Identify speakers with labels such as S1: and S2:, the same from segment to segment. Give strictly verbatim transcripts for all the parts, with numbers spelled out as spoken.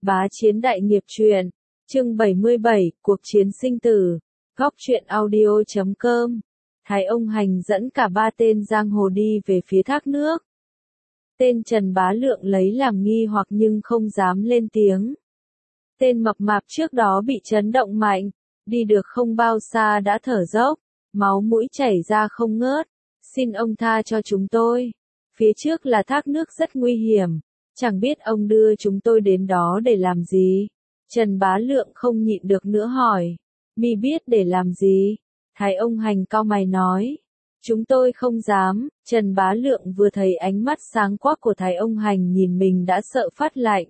S1: Bá Chiến Đại Nghiệp Truyện, chương bảy mươi bảy, Cuộc Chiến Sinh Tử, Góc truyện audio chấm com. Thái Ông Hành dẫn cả ba tên giang hồ đi về phía thác nước. Tên Trần Bá Lượng lấy làm nghi hoặc nhưng không dám lên tiếng. Tên mập mạp trước đó bị chấn động mạnh, đi được không bao xa đã thở dốc, máu mũi chảy ra không ngớt. Xin ông tha cho chúng tôi. Phía trước là thác nước rất nguy hiểm, chẳng biết ông đưa chúng tôi đến đó để làm gì. Trần Bá Lượng không nhịn được nữa hỏi. Mi biết để làm gì? Thái Ông Hành cau mày nói. Chúng tôi không dám. Trần Bá Lượng vừa thấy ánh mắt sáng quắc của Thái Ông Hành nhìn mình đã sợ phát lạnh.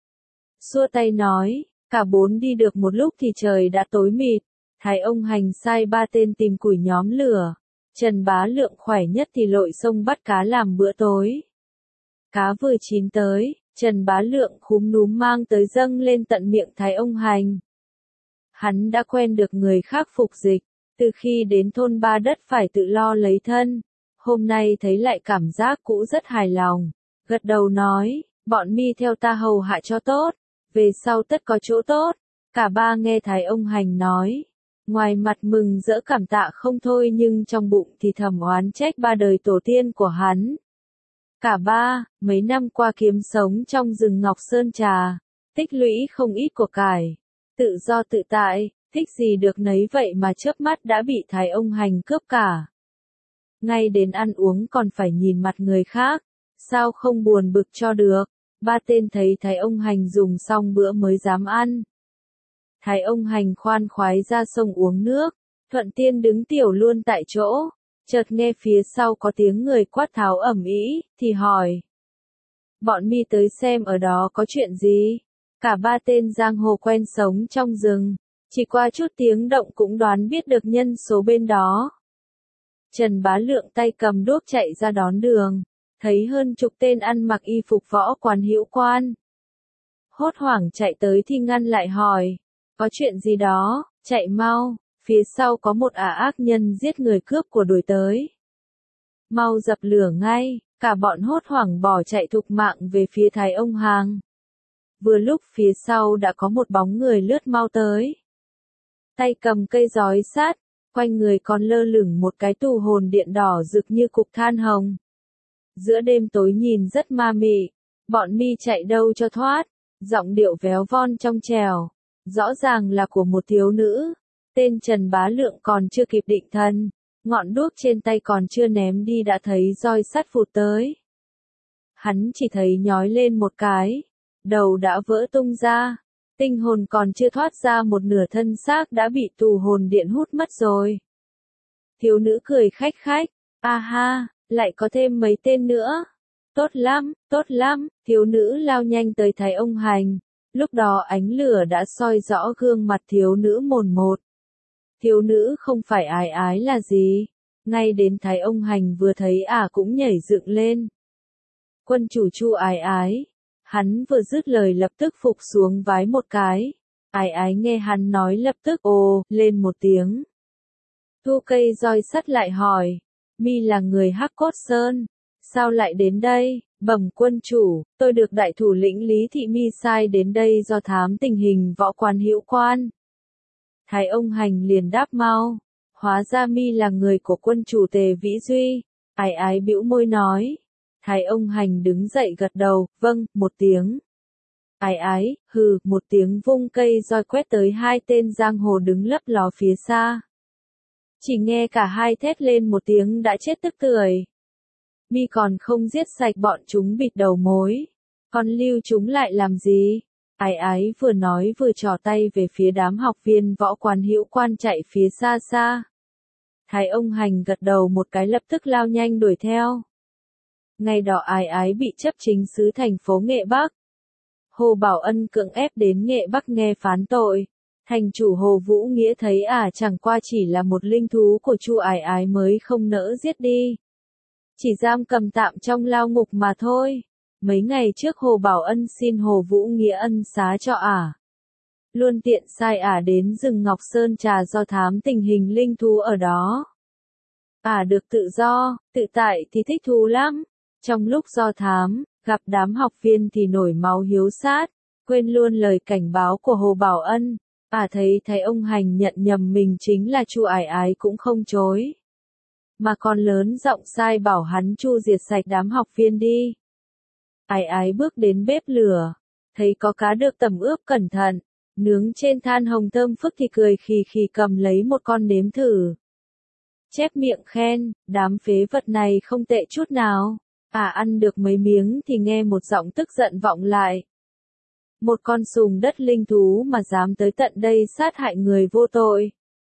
S1: Xua tay nói, cả bốn đi được một lúc thì trời đã tối mịt. Thái Ông Hành sai ba tên tìm củi nhóm lửa. Trần Bá Lượng khỏe nhất thì lội sông bắt cá làm bữa tối. Cá vừa chín tới, Trần Bá Lượng khúm núm mang tới dâng lên tận miệng Thái Ông Hành. Hắn đã quen được người khác phục dịch, từ khi đến thôn Ba Đất phải tự lo lấy thân. Hôm nay thấy lại cảm giác cũ rất hài lòng, gật đầu nói, bọn mi theo ta hầu hạ cho tốt, về sau tất có chỗ tốt. Cả ba nghe Thái Ông Hành nói, ngoài mặt mừng rỡ cảm tạ không thôi nhưng trong bụng thì thầm oán trách ba đời tổ tiên của hắn. Cả ba, mấy năm qua kiếm sống trong rừng Ngọc Sơn Trà, tích lũy không ít của cải, tự do tự tại, thích gì được nấy vậy mà chớp mắt đã bị Thái Ông Hành cướp cả. Ngay đến ăn uống còn phải nhìn mặt người khác, sao không buồn bực cho được. Ba tên thấy Thái Ông Hành dùng xong bữa mới dám ăn. Thái Ông Hành khoan khoái ra sông uống nước, thuận tiên đứng tiểu luôn tại chỗ. Chợt nghe phía sau có tiếng người quát tháo ầm ĩ, thì hỏi. Bọn mi tới xem ở đó có chuyện gì? Cả ba tên giang hồ quen sống trong rừng, chỉ qua chút tiếng động cũng đoán biết được nhân số bên đó. Trần Bá Lượng tay cầm đuốc chạy ra đón đường, thấy hơn chục tên ăn mặc y phục võ quan hữu quan. Hốt hoảng chạy tới thì ngăn lại hỏi, có chuyện gì đó, chạy mau. Phía sau có một ả ác nhân giết người cướp của đuổi tới. Mau dập lửa ngay, cả bọn hốt hoảng bỏ chạy thục mạng về phía Thái Ông Hành. Vừa lúc phía sau đã có một bóng người lướt mau tới. Tay cầm cây giói sát, quanh người còn lơ lửng một cái tù hồn điện đỏ rực như cục than hồng. Giữa đêm tối nhìn rất ma mị, bọn mi chạy đâu cho thoát, giọng điệu véo von trong trèo, rõ ràng là của một thiếu nữ. Tên Trần Bá Lượng còn chưa kịp định thần, ngọn đuốc trên tay còn chưa ném đi đã thấy roi sắt vụt tới. Hắn chỉ thấy nhói lên một cái, đầu đã vỡ tung ra, tinh hồn còn chưa thoát ra một nửa thân xác đã bị tù hồn điện hút mất rồi. Thiếu nữ cười khách khách, a ha, lại có thêm mấy tên nữa. Tốt lắm, tốt lắm, thiếu nữ lao nhanh tới Thái Ông Hành, lúc đó ánh lửa đã soi rõ gương mặt thiếu nữ mồn một. Thiếu nữ không phải ái ái là gì, ngay đến Thái Ông Hành vừa thấy ả à cũng nhảy dựng lên. Quân chủ Chu ái ái, hắn vừa dứt lời lập tức phục xuống vái một cái, ái ái nghe hắn nói lập tức ồ, lên một tiếng. Thu cây roi sắt lại hỏi, mi là người Hắc Cốt Sơn, sao lại đến đây? Bẩm quân chủ, tôi được đại thủ lĩnh Lý Thị Mi sai đến đây do thám tình hình võ quan hữu quan. Thái Ông Hành liền đáp mau, hóa ra mi là người của quân chủ Tề Vĩ Duy. Ái ái bĩu môi nói. Thái Ông Hành đứng dậy gật đầu, vâng, một tiếng. Ái ái, hừ, một tiếng vung cây roi quét tới hai tên giang hồ đứng lấp ló phía xa. Chỉ nghe cả hai thét lên một tiếng đã chết tức tưởi. Mi còn không giết sạch bọn chúng bịt đầu mối, còn lưu chúng lại làm gì? Ái ái vừa nói vừa trỏ tay về phía đám học viên võ quan hữu quan chạy phía xa xa. Thái Ông Hành gật đầu một cái lập tức lao nhanh đuổi theo. Ngày đó ái ái bị chấp chính sứ thành phố Nghệ Bắc. Hồ Bảo Ân cưỡng ép đến Nghệ Bắc nghe phán tội. Thành chủ Hồ Vũ Nghĩa thấy ả à chẳng qua chỉ là một linh thú của Chu ái ái mới không nỡ giết đi. Chỉ giam cầm tạm trong lao ngục mà thôi. Mấy ngày trước Hồ Bảo Ân xin Hồ Vũ Nghĩa ân xá cho ả. À. Luôn tiện sai ả à đến rừng Ngọc Sơn Trà do thám tình hình linh thú ở đó. Ả à được tự do, tự tại thì thích thú lắm. Trong lúc do thám, gặp đám học viên thì nổi máu hiếu sát. Quên luôn lời cảnh báo của Hồ Bảo Ân, ả thấy thấy ông Hành nhận nhầm mình chính là Chu Ải Ái cũng không chối. Mà còn lớn giọng sai bảo hắn chu diệt sạch đám học viên đi. Ải Ái bước đến bếp lửa, thấy có cá được tẩm ướp cẩn thận, nướng trên than hồng thơm phức thì cười khì khì cầm lấy một con nếm thử. Chép miệng khen, đám phế vật này không tệ chút nào. À ăn được mấy miếng thì nghe một giọng tức giận vọng lại. Một con sùng đất linh thú mà dám tới tận đây sát hại người vô tội.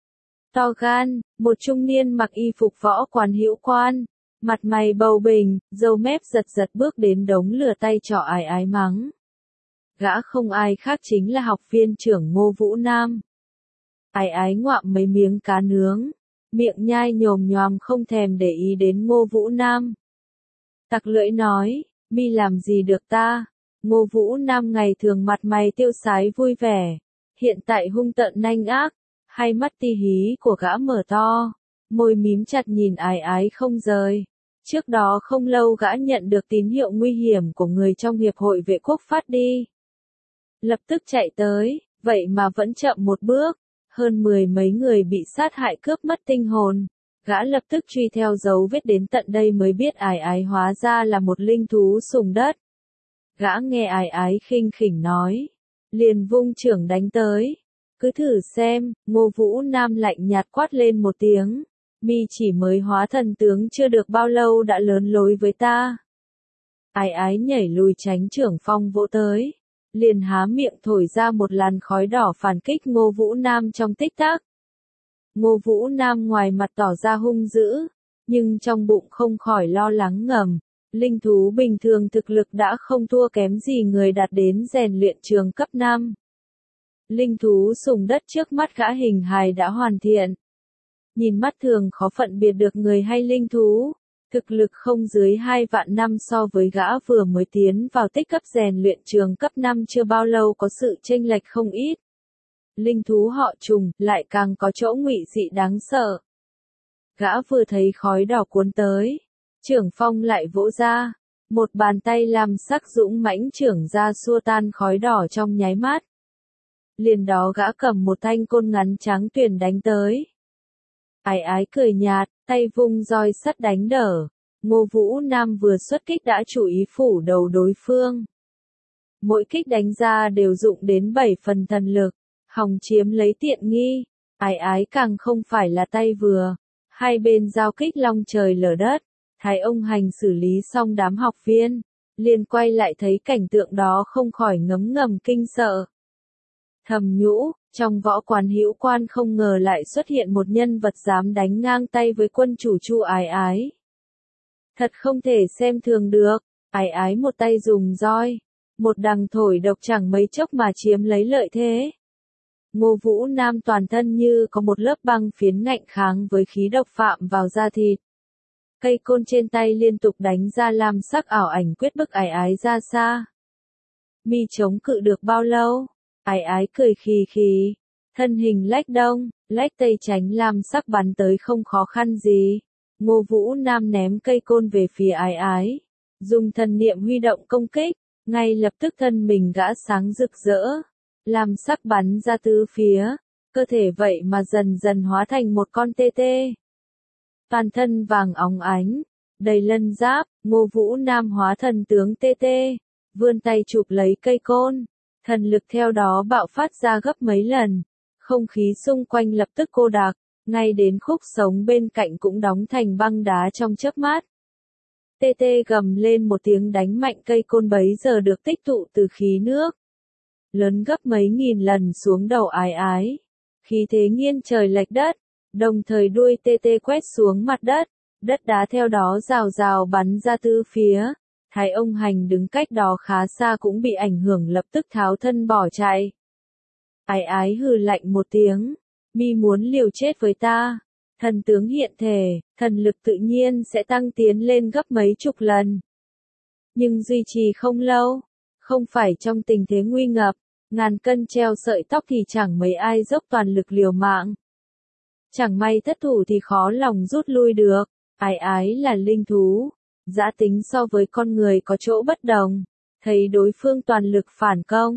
S1: To gan, một trung niên mặc y phục võ quan hữu quan, mặt mày bầu bình, râu mép giật giật bước đến đống lửa tay trỏ Ải Ái mắng. Gã không ai khác chính là học viên trưởng Ngô Vũ Nam. Ải Ái ngoạm mấy miếng cá nướng, miệng nhai nhồm nhoàm không thèm để ý đến Ngô Vũ Nam. Tặc lưỡi nói, mi làm gì được ta? Ngô Vũ Nam ngày thường mặt mày tiêu sái vui vẻ, hiện tại hung tợn nanh ác, hai mắt ti hí của gã mở to, môi mím chặt nhìn Ải Ái không rời. Trước đó không lâu gã nhận được tín hiệu nguy hiểm của người trong hiệp hội vệ quốc phát đi. Lập tức chạy tới, vậy mà vẫn chậm một bước, hơn mười mấy người bị sát hại cướp mất tinh hồn. Gã lập tức truy theo dấu vết đến tận đây mới biết Ải Ái hóa ra là một linh thú sùng đất. Gã nghe Ải Ái khinh khỉnh nói, liền vung chưởng đánh tới. Cứ thử xem, Ngô Vũ Nam lạnh nhạt quát lên một tiếng. Mi chỉ mới hóa thần tướng chưa được bao lâu đã lớn lối với ta. Ải Ái nhảy lùi tránh chưởng phong vỗ tới, liền há miệng thổi ra một làn khói đỏ phản kích Ngô Vũ Nam trong tích tắc. Ngô Vũ Nam ngoài mặt tỏ ra hung dữ, nhưng trong bụng không khỏi lo lắng ngầm. Linh thú bình thường thực lực đã không thua kém gì người đạt đến rèn luyện trường cấp năm. Linh thú sùng đất trước mắt gã hình hài đã hoàn thiện. Nhìn mắt thường khó phân biệt được người hay linh thú, thực lực không dưới hai vạn năm so với gã vừa mới tiến vào tích cấp rèn luyện trường cấp năm chưa bao lâu có sự chênh lệch không ít. Linh thú họ Trùng lại càng có chỗ ngụy dị đáng sợ. Gã vừa thấy khói đỏ cuốn tới, chưởng phong lại vỗ ra, một bàn tay làm sắc dũng mãnh chưởng ra xua tan khói đỏ trong nháy mắt. Liền đó gã cầm một thanh côn ngắn trắng tuyền đánh tới. Ải Ái cười nhạt, tay vung roi sắt đánh đỡ. Ngô Vũ Nam vừa xuất kích đã chủ ý phủ đầu đối phương. Mỗi kích đánh ra đều dụng đến bảy phần thần lực, hòng chiếm lấy tiện nghi. Ải Ái càng không phải là tay vừa. Hai bên giao kích long trời lở đất. Thái ông Hành xử lý xong đám học viên, liền quay lại thấy cảnh tượng đó không khỏi ngấm ngầm kinh sợ. Thầm nhũ, trong võ quán hữu quan không ngờ lại xuất hiện một nhân vật dám đánh ngang tay với quân chủ Chu Ải Ái. Thật không thể xem thường được, Ải Ái một tay dùng roi, một đằng thổi độc chẳng mấy chốc mà chiếm lấy lợi thế. Ngô Vũ Nam toàn thân như có một lớp băng phiến ngạnh kháng với khí độc phạm vào da thịt. Cây côn trên tay liên tục đánh ra làm sắc ảo ảnh quyết bức Ải Ái ra xa. Mi chống cự được bao lâu? Ải Ái cười khì khì, thân hình lách đông, lách tây tránh làm sắc bắn tới không khó khăn gì. Ngô Vũ Nam ném cây côn về phía Ải Ái, dùng thần niệm huy động công kích, ngay lập tức thân mình gã sáng rực rỡ, làm sắc bắn ra tứ phía, cơ thể vậy mà dần dần hóa thành một con tê tê. Toàn thân vàng óng ánh, đầy lân giáp, Ngô Vũ Nam hóa thần tướng tê tê, vươn tay chụp lấy cây côn, thần lực theo đó bạo phát ra gấp mấy lần, không khí xung quanh lập tức cô đặc, ngay đến khúc sống bên cạnh cũng đóng thành băng đá trong chớp mắt. Tê tê gầm lên một tiếng đánh mạnh cây côn bấy giờ được tích tụ từ khí nước, lớn gấp mấy nghìn lần xuống đầu Ải Ái, khí thế nghiêng trời lệch đất. Đồng thời đuôi tê tê quét xuống mặt đất, đất đá theo đó rào rào bắn ra tứ phía. Thái ông Hành đứng cách đó khá xa cũng bị ảnh hưởng lập tức tháo thân bỏ chạy. Ải Ái hừ lạnh một tiếng, mi muốn liều chết với ta. Thần tướng hiện thể, thần lực tự nhiên sẽ tăng tiến lên gấp mấy chục lần. Nhưng duy trì không lâu, không phải trong tình thế nguy ngập, ngàn cân treo sợi tóc thì chẳng mấy ai dốc toàn lực liều mạng. Chẳng may thất thủ thì khó lòng rút lui được. Ải Ái là linh thú, dã tính so với con người có chỗ bất đồng, thấy đối phương toàn lực phản công,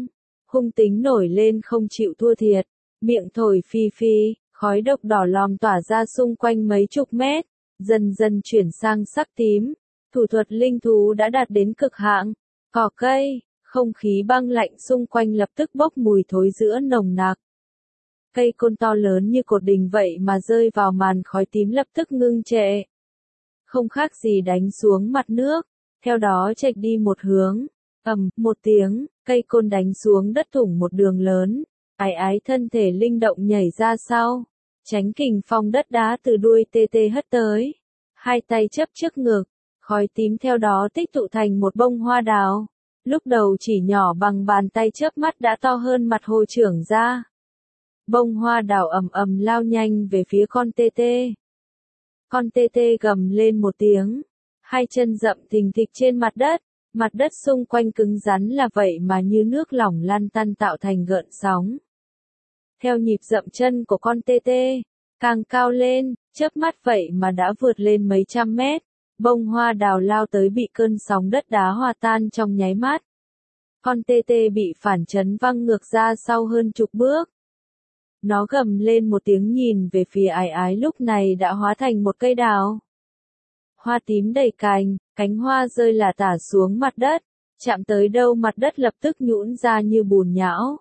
S1: hung tính nổi lên không chịu thua thiệt, miệng thổi phi phi, khói độc đỏ lòm tỏa ra xung quanh mấy chục mét, dần dần chuyển sang sắc tím. Thủ thuật linh thú đã đạt đến cực hạn. Cỏ cây, không khí băng lạnh xung quanh lập tức bốc mùi thối rữa nồng nặc. Cây côn to lớn như cột đình vậy mà rơi vào màn khói tím lập tức ngưng trệ. Không khác gì đánh xuống mặt nước, theo đó chệch đi một hướng. Ầm, một tiếng, cây côn đánh xuống đất thủng một đường lớn. Ái ái thân thể linh động nhảy ra sau, tránh kình phong đất đá từ đuôi tê tê hất tới. Hai tay chấp trước ngực, khói tím theo đó tích tụ thành một bông hoa đào. Lúc đầu chỉ nhỏ bằng bàn tay chớp mắt đã to hơn mặt hồ trưởng ra. Bông hoa đào ầm ầm lao nhanh về phía con tê tê. Con tê tê gầm lên một tiếng, hai chân dậm thình thịch trên mặt đất, mặt đất xung quanh cứng rắn là vậy mà như nước lỏng lan tăn tạo thành gợn sóng. Theo nhịp dậm chân của con tê tê, càng cao lên, chớp mắt vậy mà đã vượt lên mấy trăm mét, bông hoa đào lao tới bị cơn sóng đất đá hòa tan trong nháy mắt. Con tê tê bị phản chấn văng ngược ra sau hơn chục bước. Nó gầm lên một tiếng nhìn về phía ái ái lúc này đã hóa thành một cây đào. Hoa tím đầy cành, cánh hoa rơi lả tả xuống mặt đất, chạm tới đâu mặt đất lập tức nhũn ra như bùn nhão.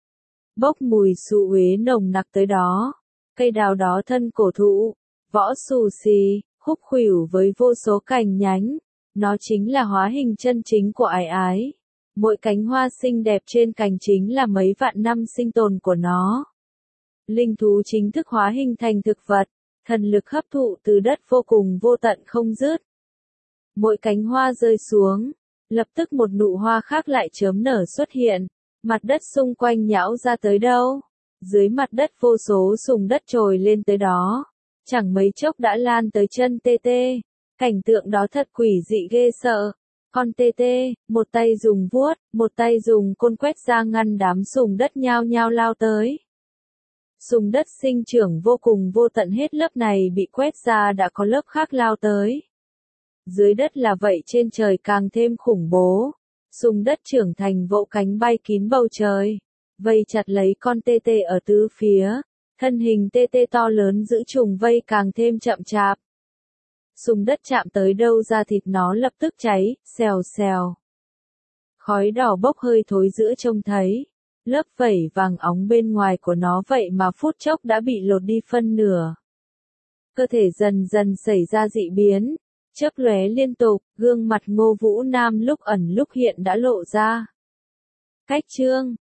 S1: Bốc mùi xù uế nồng nặc tới đó. Cây đào đó thân cổ thụ, võ xù xì, khúc khuỷu với vô số cành nhánh. Nó chính là hóa hình chân chính của ái ái. Mỗi cánh hoa xinh đẹp trên cành chính là mấy vạn năm sinh tồn của nó. Linh thú chính thức hóa hình thành thực vật, thần lực hấp thụ từ đất vô cùng vô tận không dứt. Mỗi cánh hoa rơi xuống, lập tức một nụ hoa khác lại chớm nở xuất hiện, mặt đất xung quanh nhão ra tới đâu. Dưới mặt đất vô số sùng đất trồi lên tới đó, chẳng mấy chốc đã lan tới chân tê tê. Cảnh tượng đó thật quỷ dị ghê sợ. Con tê tê, một tay dùng vuốt, một tay dùng côn quét ra ngăn đám sùng đất nhao nhao lao tới. Sùng đất sinh trưởng vô cùng vô tận hết lớp này bị quét ra đã có lớp khác lao tới. Dưới đất là vậy trên trời càng thêm khủng bố. Sùng đất trưởng thành vỗ cánh bay kín bầu trời, vây chặt lấy con tê tê ở tứ phía. Thân hình tê tê to lớn giữ trùng vây càng thêm chậm chạp. Sùng đất chạm tới đâu da thịt nó lập tức cháy, xèo xèo. Khói đỏ bốc hơi thối giữa trông thấy. Lớp vảy vàng óng bên ngoài của nó vậy mà phút chốc đã bị lột đi phân nửa. Cơ thể dần dần xảy ra dị biến, chớp lóe liên tục, gương mặt Ngô Vũ Nam lúc ẩn lúc hiện đã lộ ra. Cách chương